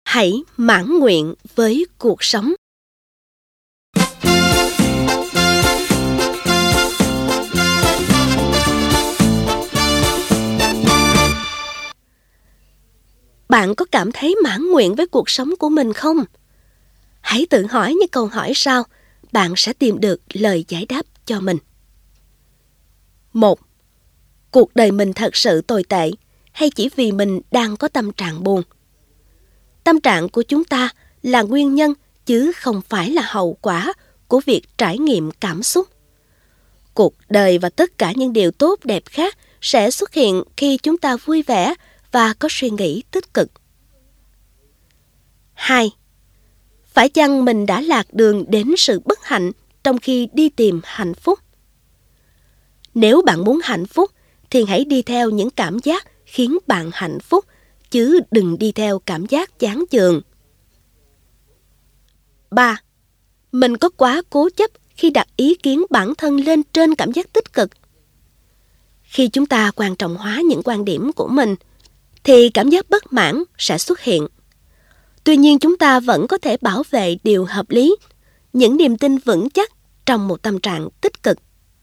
Hãy mãn nguyện với cuộc sống. Bạn có cảm thấy mãn nguyện với cuộc sống của mình không? Hãy tự hỏi những câu hỏi sau, bạn sẽ tìm được lời giải đáp cho mình. 1. Cuộc đời mình thật sự tồi tệ hay chỉ vì mình đang có tâm trạng buồn? Tâm trạng của chúng ta là nguyên nhân chứ không phải là hậu quả của việc trải nghiệm cảm xúc. Cuộc đời và tất cả những điều tốt đẹp khác sẽ xuất hiện khi chúng ta vui vẻ và có suy nghĩ tích cực. 2. Phải chăng mình đã lạc đường đến sự bất hạnh trong khi đi tìm hạnh phúc? Nếu bạn muốn hạnh phúc, thì hãy đi theo những cảm giác khiến bạn hạnh phúc, chứ đừng đi theo cảm giác chán chường. 3. Mình có quá cố chấp khi đặt ý kiến bản thân lên trên cảm giác tích cực? Khi chúng ta quan trọng hóa những quan điểm của mình, thì cảm giác bất mãn sẽ xuất hiện. Tuy nhiên chúng ta vẫn có thể bảo vệ điều hợp lý, những niềm tin vững chắc trong một tâm trạng tích cực.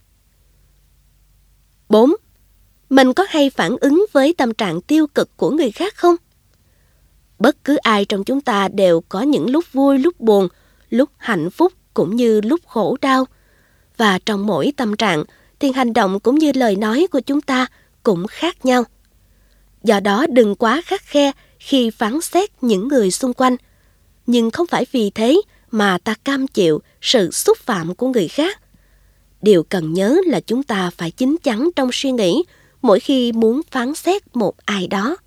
4. Mình có hay phản ứng với tâm trạng tiêu cực của người khác không? Bất cứ ai trong chúng ta đều có những lúc vui, lúc buồn, lúc hạnh phúc cũng như lúc khổ đau. Và trong mỗi tâm trạng, thì hành động cũng như lời nói của chúng ta cũng khác nhau. Do đó đừng quá khắt khe khi phán xét những người xung quanh. Nhưng không phải vì thế mà ta cam chịu sự xúc phạm của người khác. Điều cần nhớ là chúng ta phải chín chắn trong suy nghĩ mỗi khi muốn phán xét một ai đó.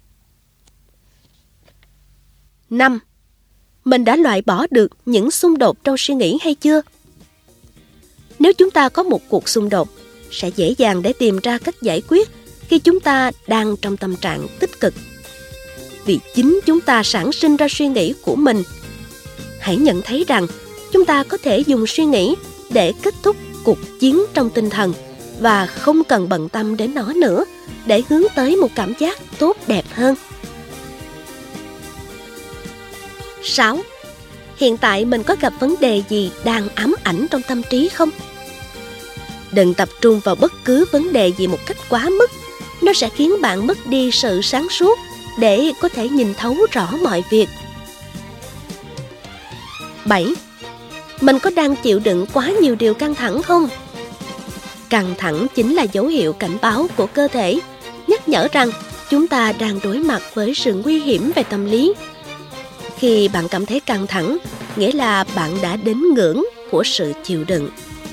5. Mình đã loại bỏ được những xung đột trong suy nghĩ hay chưa? Nếu chúng ta có một cuộc xung đột, sẽ dễ dàng để tìm ra cách giải quyết khi chúng ta đang trong tâm trạng tích cực. Vì chính chúng ta sản sinh ra suy nghĩ của mình. Hãy nhận thấy rằng chúng ta có thể dùng suy nghĩ để kết thúc cuộc chiến trong tinh thần và không cần bận tâm đến nó nữa để hướng tới một cảm giác tốt đẹp hơn. 6. Hiện tại mình có gặp vấn đề gì đang ám ảnh trong tâm trí không? Đừng tập trung vào bất cứ vấn đề gì một cách quá mức. Nó sẽ khiến bạn mất đi sự sáng suốt để có thể nhìn thấu rõ mọi việc. 7. Mình có đang chịu đựng quá nhiều điều căng thẳng không? Căng thẳng chính là dấu hiệu cảnh báo của cơ thể, nhắc nhở rằng chúng ta đang đối mặt với sự nguy hiểm về tâm lý. Khi bạn cảm thấy căng thẳng, nghĩa là bạn đã đến ngưỡng của sự chịu đựng.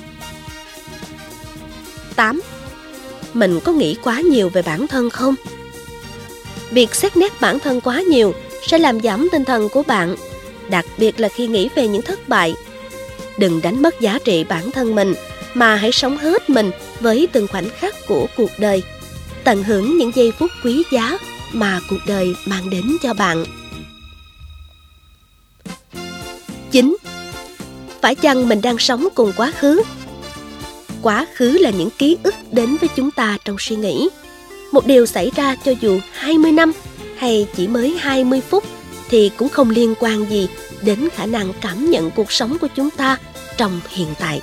8. Mình có nghĩ quá nhiều về bản thân không? Việc xét nét bản thân quá nhiều sẽ làm giảm tinh thần của bạn, đặc biệt là khi nghĩ về những thất bại. Đừng đánh mất giá trị bản thân mình, mà hãy sống hết mình với từng khoảnh khắc của cuộc đời, tận hưởng những giây phút quý giá mà cuộc đời mang đến cho bạn. 9. Phải chăng mình đang sống cùng quá khứ? Quá khứ là những ký ức đến với chúng ta trong suy nghĩ. Một điều xảy ra cho dù 20 năm hay chỉ mới 20 phút thì cũng không liên quan gì đến khả năng cảm nhận cuộc sống của chúng ta trong hiện tại.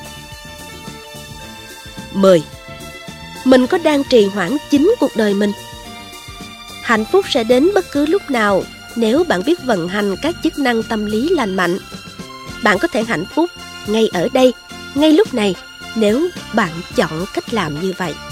10. Mình có đang trì hoãn chính cuộc đời mình? Hạnh phúc sẽ đến bất cứ lúc nào nếu bạn biết vận hành các chức năng tâm lý lành mạnh. Bạn có thể hạnh phúc ngay ở đây, ngay lúc này, nếu bạn chọn cách làm như vậy.